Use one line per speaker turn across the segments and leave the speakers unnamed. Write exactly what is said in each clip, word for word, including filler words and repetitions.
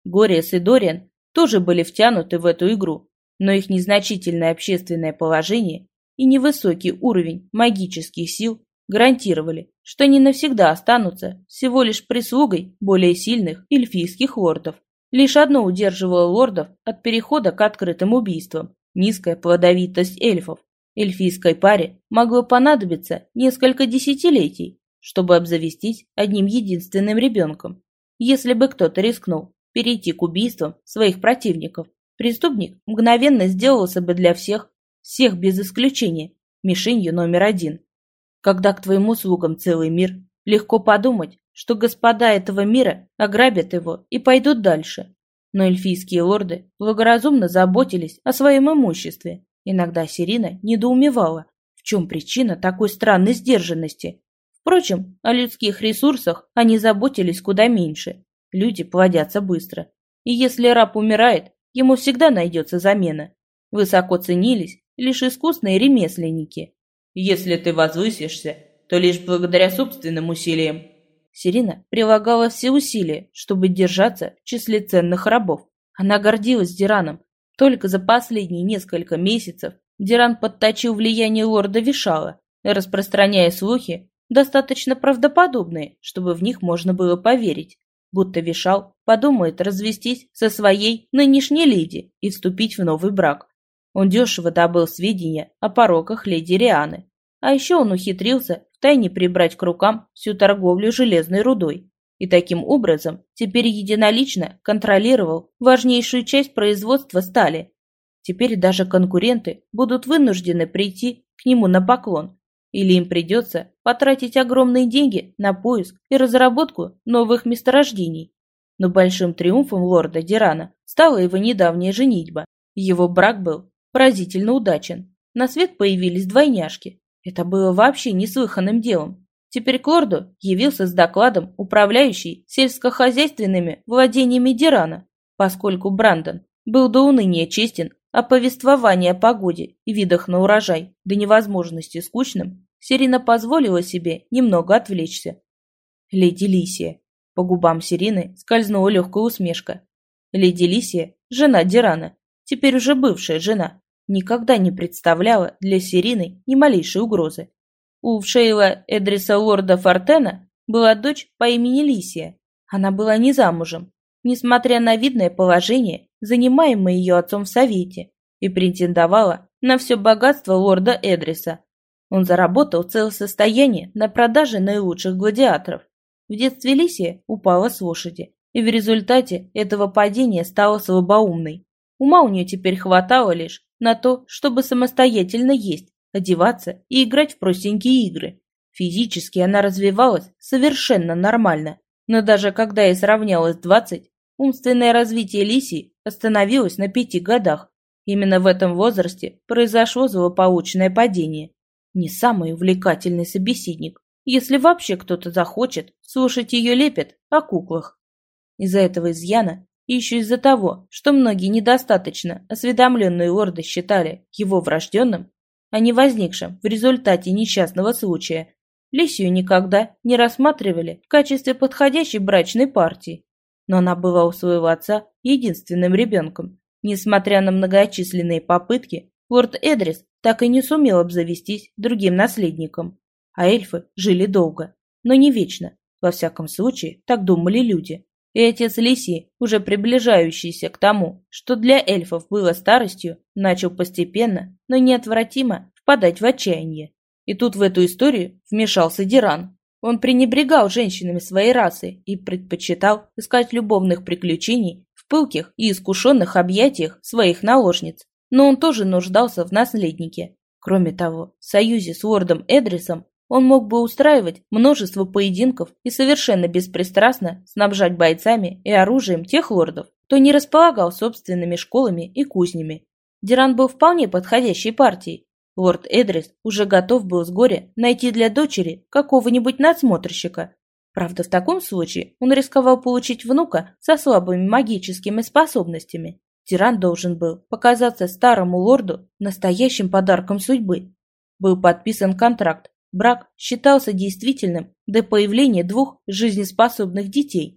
Гориас и Дориан тоже были втянуты в эту игру, но их незначительное общественное положение и невысокий уровень магических сил гарантировали, что они навсегда останутся всего лишь прислугой более сильных эльфийских лордов. Лишь одно удерживало лордов от перехода к открытым убийствам – низкая плодовитость эльфов. Эльфийской паре могло понадобиться несколько десятилетий, чтобы обзавестись одним единственным ребенком. Если бы кто-то рискнул перейти к убийствам своих противников, преступник мгновенно сделался бы для всех, всех без исключения, мишенью номер один. Когда к твоим услугам целый мир, легко подумать, что господа этого мира ограбят его и пойдут дальше. Но эльфийские лорды благоразумно заботились о своем имуществе. Иногда Сирина недоумевала, в чем причина такой странной сдержанности. Впрочем, о людских ресурсах они заботились куда меньше. Люди плодятся быстро. И если раб умирает, ему всегда найдется замена. Высоко ценились лишь искусные ремесленники. Если ты возвысишься, то лишь благодаря собственным усилиям. Сирина прилагала все усилия, чтобы держаться в числе ценных рабов. Она гордилась Дираном. Только за последние несколько месяцев Диран подточил влияние лорда Вишала, распространяя слухи, достаточно правдоподобные, чтобы в них можно было поверить, будто Вишал подумает развестись со своей нынешней леди и вступить в новый брак. Он дешево добыл сведения о пороках леди Рианы, а еще он ухитрился втайне прибрать к рукам всю торговлю железной рудой и таким образом теперь единолично контролировал важнейшую часть производства стали. Теперь даже конкуренты будут вынуждены прийти к нему на поклон, или им придется потратить огромные деньги на поиск и разработку новых месторождений. Но большим триумфом лорда Дирана стала его недавняя женитьба. Его брак был поразительно удачен. На свет появились двойняшки. Это было вообще неслыханным делом. Теперь к лорду явился с докладом управляющий сельскохозяйственными владениями Дирана, поскольку Брандон был до уныния честен, а повествование о погоде и видах на урожай до невозможности скучным, Сирина позволила себе немного отвлечься. Леди Лисия. По губам Сирины скользнула легкая усмешка. Леди Лисия, жена Дирана, теперь уже бывшая жена, никогда не представляла для Сирины ни малейшей угрозы. У Шейла Эдриса лорда Фортена была дочь по имени Лисия. Она была не замужем, несмотря на видное положение, занимаемое ее отцом в совете, и претендовала на все богатство лорда Эдриса. Он заработал целое состояние на продаже наилучших гладиаторов. В детстве Лисия упала с лошади, и в результате этого падения стала слабоумной. Ума у нее теперь хватало лишь на то, чтобы самостоятельно есть, одеваться и играть в простенькие игры. Физически она развивалась совершенно нормально, но даже когда ей сравнялось двадцать, умственное развитие Лисии остановилось на пяти годах. Именно в этом возрасте произошло злополучное падение. Не самый увлекательный собеседник, если вообще кто-то захочет слушать ее лепет о куклах. Из-за этого изъяна, и еще из-за того, что многие недостаточно осведомленные лорды считали его врожденным, а не возникшим в результате несчастного случая, Лисию никогда не рассматривали в качестве подходящей брачной партии. Но она была у своего отца единственным ребенком. Несмотря на многочисленные попытки, лорд Эдрис так и не сумел обзавестись другим наследником. А эльфы жили долго, но не вечно. Во всяком случае, так думали люди. И отец Лисии, уже приближающийся к тому, что для эльфов было старостью, начал постепенно, но неотвратимо впадать в отчаяние. И тут в эту историю вмешался Диран. Он пренебрегал женщинами своей расы и предпочитал искать любовных приключений в пылких и искушенных объятиях своих наложниц. Но он тоже нуждался в наследнике. Кроме того, в союзе с лордом Эдрисом он мог бы устраивать множество поединков и совершенно беспристрастно снабжать бойцами и оружием тех лордов, кто не располагал собственными школами и кузнями. Диран был вполне подходящей партией. Лорд Эдрис уже готов был с горя найти для дочери какого-нибудь надсмотрщика. Правда, в таком случае он рисковал получить внука со слабыми магическими способностями. Диран должен был показаться старому лорду настоящим подарком судьбы. Был подписан контракт. Брак считался действительным до появления двух жизнеспособных детей.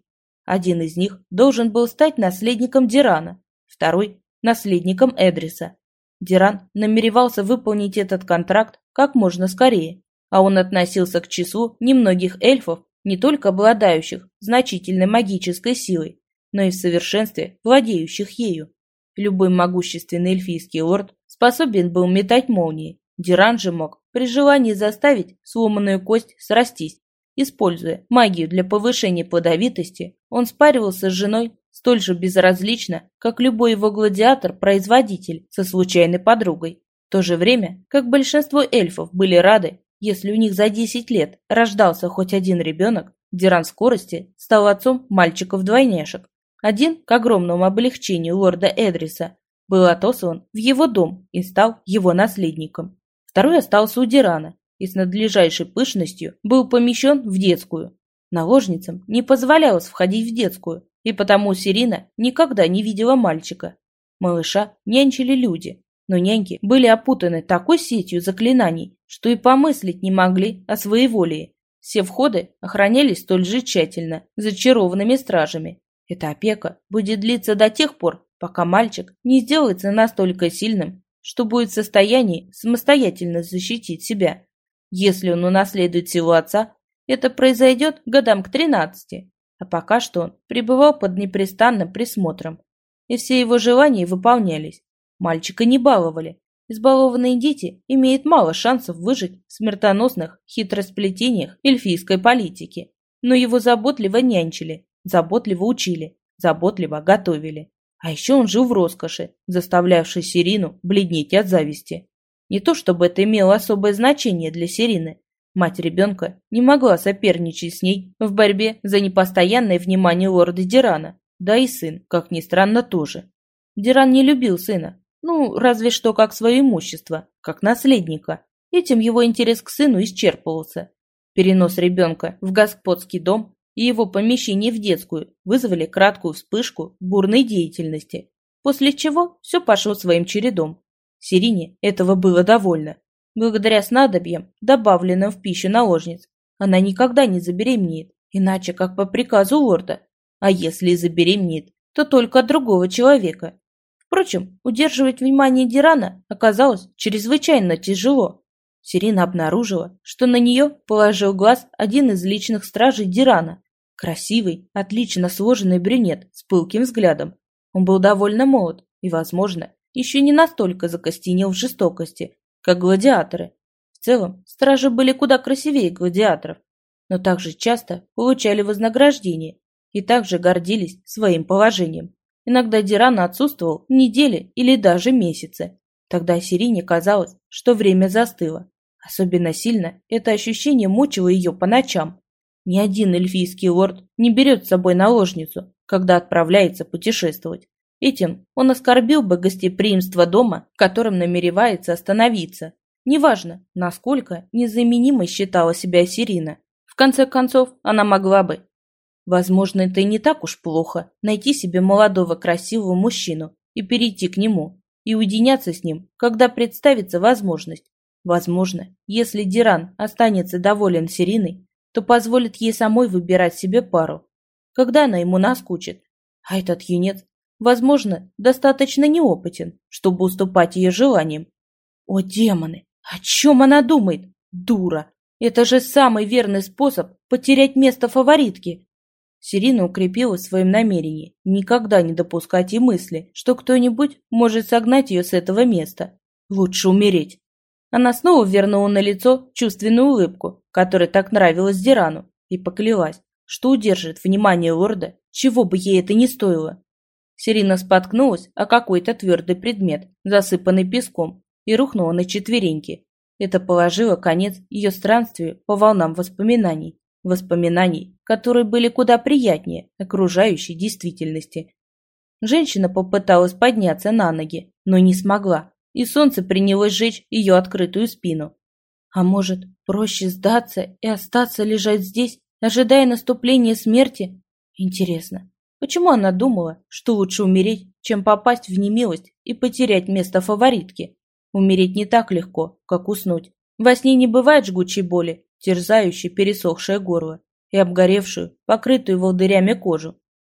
Один из них должен был стать наследником Дирана, второй – наследником Эдриса. Диран намеревался выполнить этот контракт как можно скорее, а он относился к числу немногих эльфов, не только обладающих значительной магической силой, но и в совершенстве владеющих ею. Любой могущественный эльфийский лорд способен был метать молнии. Диран же мог при желании заставить сломанную кость срастись. Используя магию для повышения плодовитости, он спаривался с женой столь же безразлично, как любой его гладиатор-производитель со случайной подругой. В то же время, как большинство эльфов были рады, если у них за десять лет рождался хоть один ребенок, Диран в скорости стал отцом мальчиков-двойняшек. Один, к огромному облегчению лорда Эдриса, был отослан в его дом и стал его наследником. Второй остался у Дирана и с надлежащей пышностью был помещен в детскую. Наложницам не позволялось входить в детскую, и потому Сирина никогда не видела мальчика. Малыша нянчили люди, но няньки были опутаны такой сетью заклинаний, что и помыслить не могли о своеволии. Все входы охранялись столь же тщательно, зачарованными стражами. Эта опека будет длиться до тех пор, пока мальчик не сделается настолько сильным, что будет в состоянии самостоятельно защитить себя. Если он унаследует силу отца, это произойдет годам к тринадцати, а пока что он пребывал под непрестанным присмотром, и все его желания выполнялись. Мальчика не баловали. Избалованные дети имеют мало шансов выжить в смертоносных хитросплетениях эльфийской политики, но его заботливо нянчили, заботливо учили, заботливо готовили. А еще он жил в роскоши, заставлявшей Сирину бледнеть от зависти. Не то чтобы это имело особое значение для Сирины. Мать ребенка не могла соперничать с ней в борьбе за непостоянное внимание лорда Дирана, да и сын, как ни странно, тоже. Диран не любил сына, ну, разве что как свое имущество, как наследника. Этим его интерес к сыну исчерпывался. Перенос ребенка в господский дом и его помещение в детскую вызвали краткую вспышку бурной деятельности, после чего все пошло своим чередом. Сирине этого было довольно. Благодаря снадобьям, добавленным в пищу наложниц, она никогда не забеременеет, иначе как по приказу лорда. А если и забеременеет, то только от другого человека. Впрочем, удерживать внимание Дирана оказалось чрезвычайно тяжело. Сирина обнаружила, что на нее положил глаз один из личных стражей Дирана. Красивый, отлично сложенный брюнет с пылким взглядом. Он был довольно молод и, возможно, еще не настолько закостенел в жестокости, как гладиаторы. В целом, стражи были куда красивее гладиаторов, но также часто получали вознаграждение и также гордились своим положением. Иногда Диран отсутствовал недели или даже месяцы. Тогда Сирине казалось, что время застыло. Особенно сильно это ощущение мучило ее по ночам. Ни один эльфийский лорд не берет с собой наложницу, когда отправляется путешествовать. Этим он оскорбил бы гостеприимство дома, в котором намеревается остановиться. Неважно, насколько незаменимой считала себя Сирина. В конце концов, она могла бы. Возможно, это и не так уж плохо – найти себе молодого красивого мужчину и перейти к нему, и уединяться с ним, когда представится возможность. Возможно, если Диран останется доволен Сириной, то позволит ей самой выбирать себе пару, когда она ему наскучит. А этот юнец, возможно, достаточно неопытен, чтобы уступать ее желаниям. О, демоны! О чем она думает? Дура! Это же самый верный способ потерять место фаворитки. Сирина укрепилась в своем намерении никогда не допускать и мысли, что кто-нибудь может согнать ее с этого места. Лучше умереть. Она снова вернула на лицо чувственную улыбку, которая так нравилась Дирану, и поклялась, что удержит внимание лорда, чего бы ей это ни стоило. Сирина споткнулась о какой-то твердый предмет, засыпанный песком, и рухнула на четвереньки. Это положило конец ее странствию по волнам воспоминаний. Воспоминаний, которые были куда приятнее окружающей действительности. Женщина попыталась подняться на ноги, но не смогла, и солнце принялось жечь ее открытую спину. А может, проще сдаться и остаться лежать здесь, ожидая наступления смерти? Интересно, почему она думала, что лучше умереть, чем попасть в немилость и потерять место фаворитки? Умереть не так легко, как уснуть. Во сне не бывает жгучей боли, терзающей пересохшее горло и обгоревшую, покрытую волдырями кожу.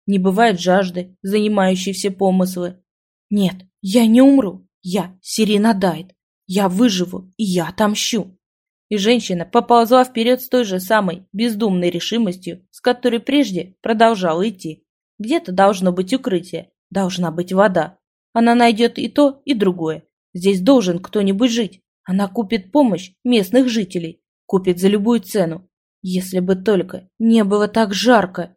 Не бывает жажды, занимающей все помыслы. Нет, я не умру. Я Сирина Дайт. Я выживу, и я отомщу. И женщина поползла вперед с той же самой бездумной решимостью, с которой прежде продолжала идти. Где-то должно быть укрытие, должна быть вода. Она найдет и то, и другое. Здесь должен кто-нибудь жить. Она купит помощь местных жителей, купит за любую цену. Если бы только не было так жарко.